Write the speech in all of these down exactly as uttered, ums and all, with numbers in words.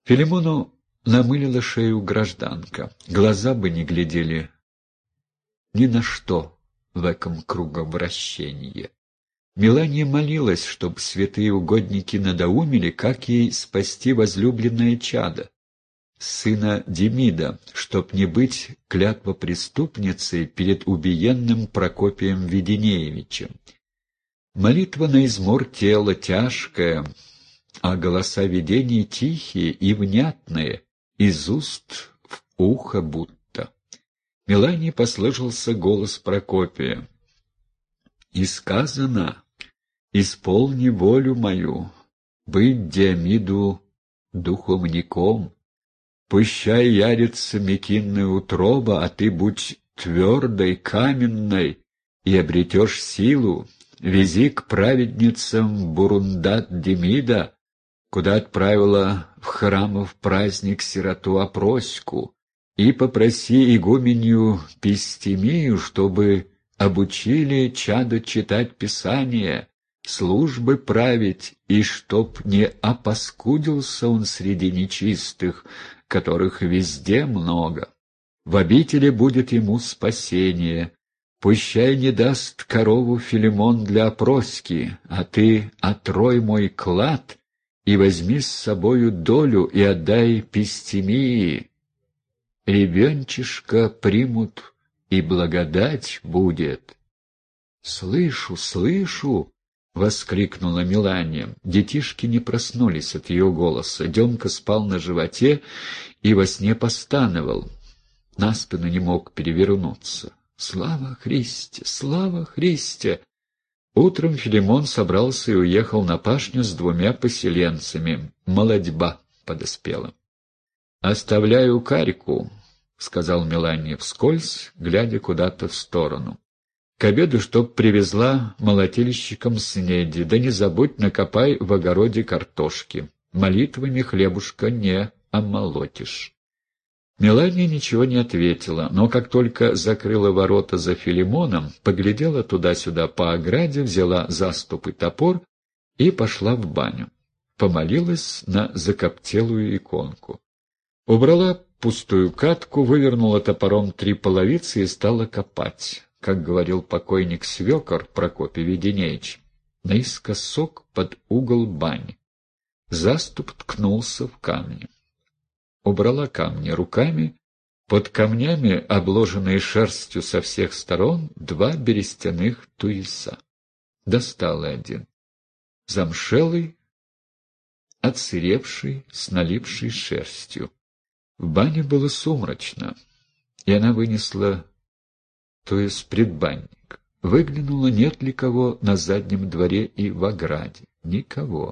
Филимону намылила шею гражданка. Глаза бы не глядели ни на что в этом круговращении. Мелания молилась, чтоб святые угодники надоумили, как ей спасти возлюбленное чадо, сына Демида, чтоб не быть клятвопреступницей перед убиенным Прокопием Веденеевичем. Молитва на измор тела тяжкая, а голоса видений тихие и внятные, из уст в ухо будто. Мелании послышался голос Прокопия. «И сказано, исполни волю мою, быть Диомиду духовником. Пущай ярится мекинная утроба, а ты будь твердой, каменной, и обретешь силу. Вези к праведницам Бурундат Демида, куда отправила в храмов праздник сироту Опроську, и попроси игуменью Пистемию, чтобы обучили чадо читать Писание, службы править, и чтоб не опаскудился он среди нечистых, которых везде много. В обители будет ему спасение. Пущай не даст корову Филимон для опроски, а ты отрой мой клад и возьми с собою долю и отдай Пистемии. Ребенчишка примут, и благодать будет». «Слышу, слышу!» — воскликнула Мелания. Детишки не проснулись от ее голоса. Демка спал на животе и во сне постановал. На спину не мог перевернуться. «Слава Христе! Слава Христе!» Утром Филимон собрался и уехал на пашню с двумя поселенцами. Молодьба подоспела. «Оставляю карьку», — сказал Мелания вскользь, глядя куда-то в сторону. «К обеду, чтоб привезла молотильщикам снеди, да не забудь, накопай в огороде картошки. Молитвами хлебушка не омолотишь». Мелания ничего не ответила, но как только закрыла ворота за Филимоном, поглядела туда-сюда по ограде, взяла заступ и топор и пошла в баню. Помолилась на закоптелую иконку. Убрала пустую катку, вывернула топором три половицы и стала копать, как говорил покойник свекор Прокопий Веденеевич, наискосок под угол бани. Заступ ткнулся в камни. Убрала камни руками, под камнями, обложенные шерстью со всех сторон, два берестяных туиса. Достала один. Замшелый, отсыревший, с налипшей шерстью. В бане было сумрачно, и она вынесла туис предбанник. Выглянула, нет ли кого на заднем дворе и в ограде. Никого.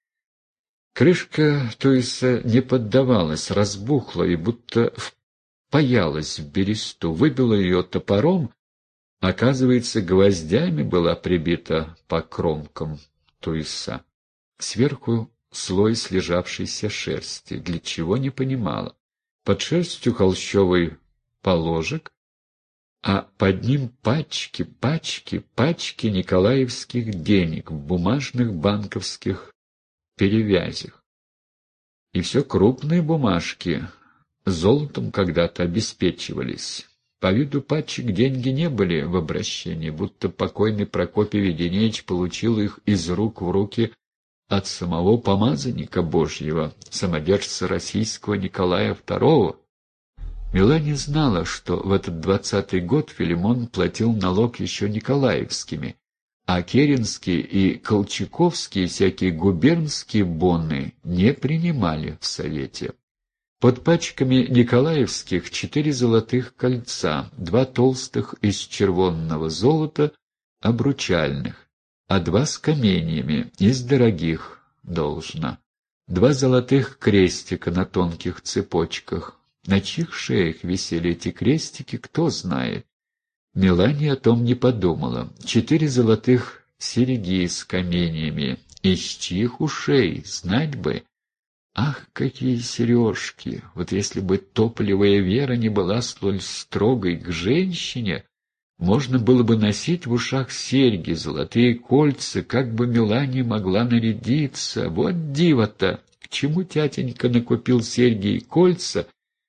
Крышка туиса не поддавалась, разбухла и будто впаялась в бересту. Выбила ее топором, оказывается, гвоздями была прибита по кромкам туиса. Сверху слой слежавшейся шерсти, для чего не понимала. Под шерстью холщовый положек, а под ним пачки, пачки, пачки николаевских денег в бумажных банковских перевязях. И все крупные бумажки, золотом когда-то обеспечивались. По виду пачек деньги не были в обращении, будто покойный Прокопий Веденеевич получил их из рук в руки от самого помазанника Божьего, самодержца российского Николая второго. Мелания знала, что в этот двадцатый год Филимон платил налог еще николаевскими, а керенские и колчаковские всякие губернские бонны не принимали в Совете. Под пачками николаевских четыре золотых кольца, два толстых из червонного золота, обручальных, а два с каменьями, из дорогих, должно. Два золотых крестика на тонких цепочках. На чьих шеях висели эти крестики, кто знает. Мелания о том не подумала. Четыре золотых серьги с каменьями. Из чьих ушей, знать бы. Ах, какие сережки! Вот если бы тополевая Вера не была столь строгой к женщине, можно было бы носить в ушах серьги, золотые кольца, как бы Мелания могла нарядиться. Вот диво-то! чему тятенька накупил серьги и кольца,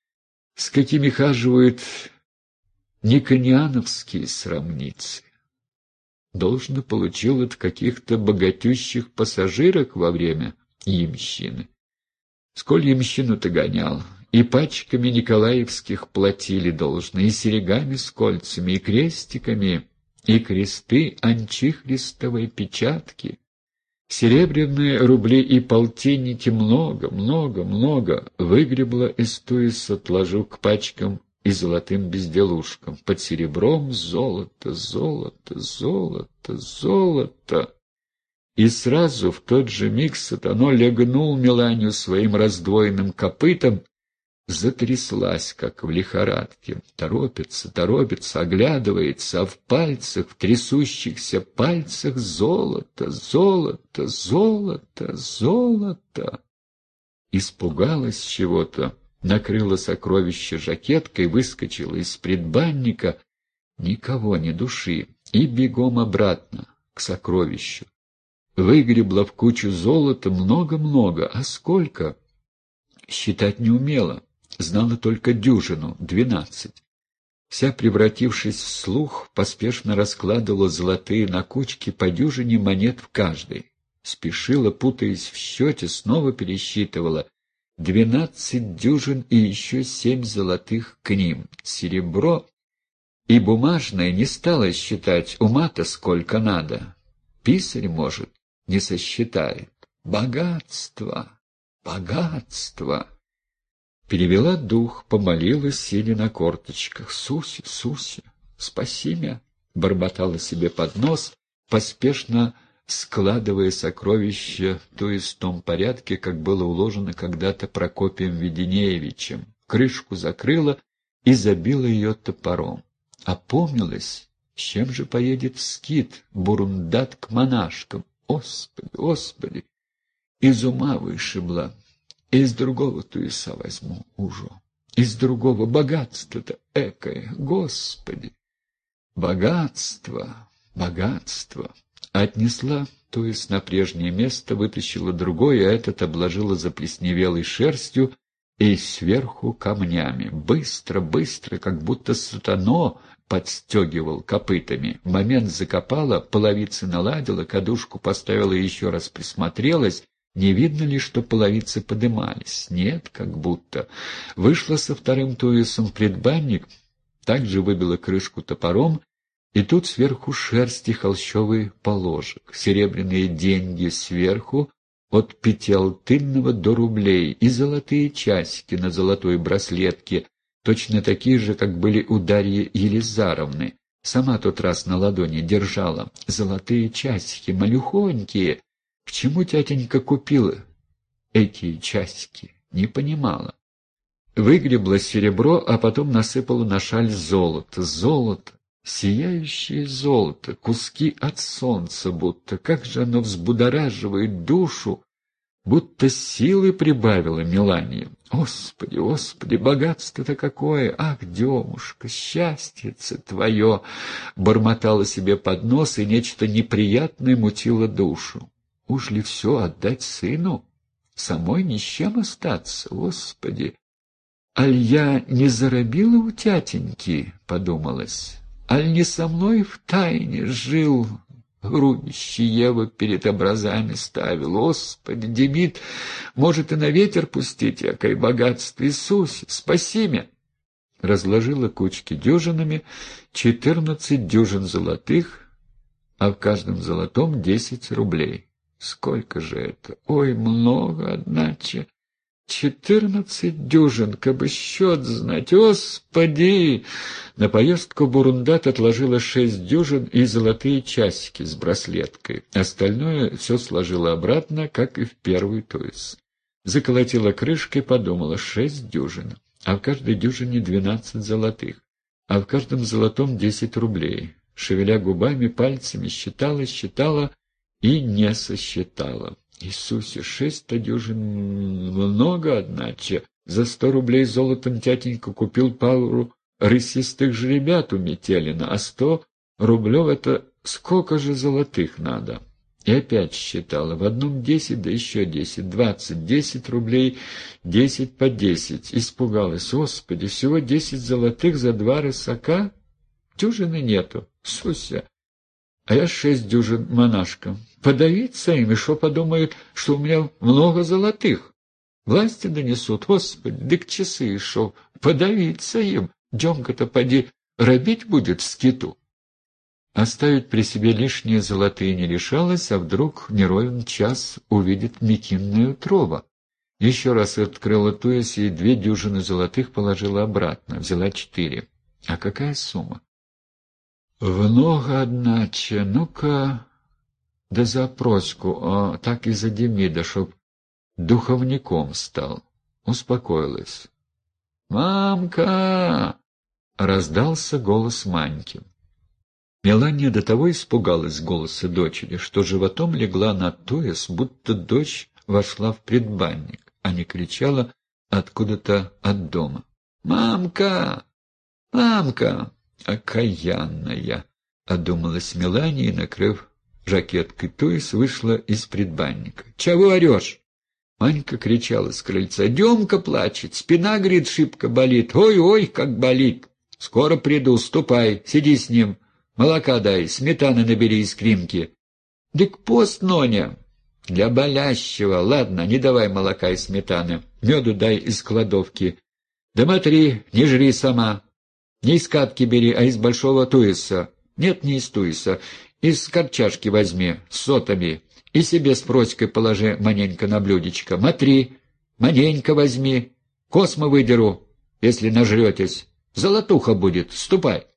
с какими хаживают никониановские срамницы? Должно, получил от каких-то богатющих пассажирок во время ямщины. Сколь ямщину-то гонял, и пачками николаевских платили должно, и серьгами с кольцами, и крестиками, и кресты анчихристовой печатки. Серебряные рубли и полтинники много, много, много выгребла из туиса, отложив к пачкам и золотым безделушкам. Под серебром золото, золото, золото, золото. И сразу в тот же миг сатано легнул Меланию своим раздвоенным копытом, затряслась, как в лихорадке. Торопится, торопится, оглядывается, а в пальцах, в трясущихся пальцах золото, золото, золото, золото. Испугалась чего-то, накрыла сокровище жакеткой, выскочила из предбанника, никого, ни души, и бегом обратно к сокровищу. Выгребла в кучу золота много-много, а сколько? Считать не умела, знала только дюжину, двенадцать. Вся, превратившись в слух, поспешно раскладывала золотые на кучки по дюжине монет в каждой. Спешила, путаясь в счете, снова пересчитывала. Двенадцать дюжин и еще семь золотых к ним. Серебро и бумажное не стала считать, ума-то сколько надо. Писарь, может, не сосчитает. Богатство, богатство. Перевела дух, помолилась, сидя на корточках. «Суся, Суся, спаси меня!» — бормотала себе под нос, поспешно складывая сокровища, то есть в том порядке, как было уложено когда-то Прокопием Веденеевичем. Крышку закрыла и забила ее топором. Опомнилась, с чем же поедет в скит, Бурундат к монашкам. Господи, Господи! Из ума вышибла. Из другого туиса возьму ужо. Из другого богатства-то экое, Господи! Богатство, богатство. Отнесла туис на прежнее место, вытащила другое, а этот обложила заплесневелой шерстью и сверху камнями. Быстро, быстро, как будто сатано подстегивал копытами. В момент закопала, половицы наладила, кадушку поставила и еще раз присмотрелась. Не видно ли, что половицы подымались? Нет, как будто. Вышла со вторым туисом в предбанник, также выбила крышку топором, и тут сверху шерсти холщовый положек, серебряные деньги сверху, от пятиалтынного до рублей, и золотые часики на золотой браслетке, точно такие же, как были у Дарьи Елизаровны. Сама тот раз на ладони держала. Золотые часики, малюхонькие. К чему тятенька купила эти часики? Не понимала. Выгребла серебро, а потом насыпала на шаль золото. Золото, сияющее золото, куски от солнца будто. Как же оно взбудораживает душу, будто силы прибавила Мелания. Господи, Господи, богатство-то какое! Ах, Демушка, счастье-це твое! Бормотала себе под нос, и нечто неприятное мутило душу. Уж ли все отдать сыну? Самой ни с чем остаться, Господи! Аль я не заробила у тятеньки, подумалось, аль не со мной в тайне жил, грубище Ева перед образами ставил. Господи, Демид, может и на ветер пустить, якое богатство, Иисусе, спаси меня! Разложила кучки дюжинами, четырнадцать дюжин золотых, а в каждом золотом десять рублей. Сколько же это? Ой, много, одначе. Четырнадцать дюжин, кабы счет знать, Господи! На поездку в Бурундат отложила шесть дюжин и золотые часики с браслеткой. Остальное все сложила обратно, как и в первый туис. Заколотила крышкой, подумала, шесть дюжин, а в каждой дюжине двенадцать золотых, а в каждом золотом десять рублей. Шевеля губами, пальцами, считала, считала и не сосчитала. Иисусе, шесть-то дюжин много, одначе. За сто рублей золотом тятенька купил пару рысистых жеребят у Метелина, а сто рублев — это сколько же золотых надо? И опять считала. В одном десять, да еще десять, двадцать, десять рублей, десять по десять. Испугалась. Господи, всего десять золотых за два рысака? Дюжины нету. Суся. А я шесть дюжин монашкам. Подавиться им, и шо подумают, что у меня много золотых? Власти донесут. Господи, дык часы, и шо? Подавиться им. Демка-то поди робить будет в скиту. Оставить при себе лишние золотые не решалась, а вдруг неровен час увидит Микинная утрова. Еще раз открыла туес и две дюжины золотых положила обратно, взяла четыре. А какая сумма? Много, одначе. Ну-ка, да за Проську, а так и за Демида, чтоб духовником стал. Успокоилась. «Мамка!» — раздался голос Маньки. Мелания до того испугалась голоса дочери, что животом легла на туес, будто дочь вошла в предбанник, а не кричала откуда-то от дома. «Мамка! Мамка!» «Окаянная!» — одумалась Мелания и, накрыв жакеткой туес, вышла из предбанника. «Чего орешь?» Манька кричала с крыльца. «Демка плачет, спина, говорит, шибко болит. Ой-ой, как болит! Скоро приду, ступай, сиди с ним. Молока дай, сметаны набери из кринки». «Дык пост, Ноня!» «Для болящего. Ладно, не давай молока и сметаны. Меду дай из кладовки. Да смотри, не жри сама. Не из катки бери, а из большого туеса. Нет, не из туеса. Из корчашки возьми, с сотами. И себе с Проськой положи маненько на блюдечко. Смотри, маненько возьми. Космы выдеру, если нажретесь. Золотуха будет. Ступай».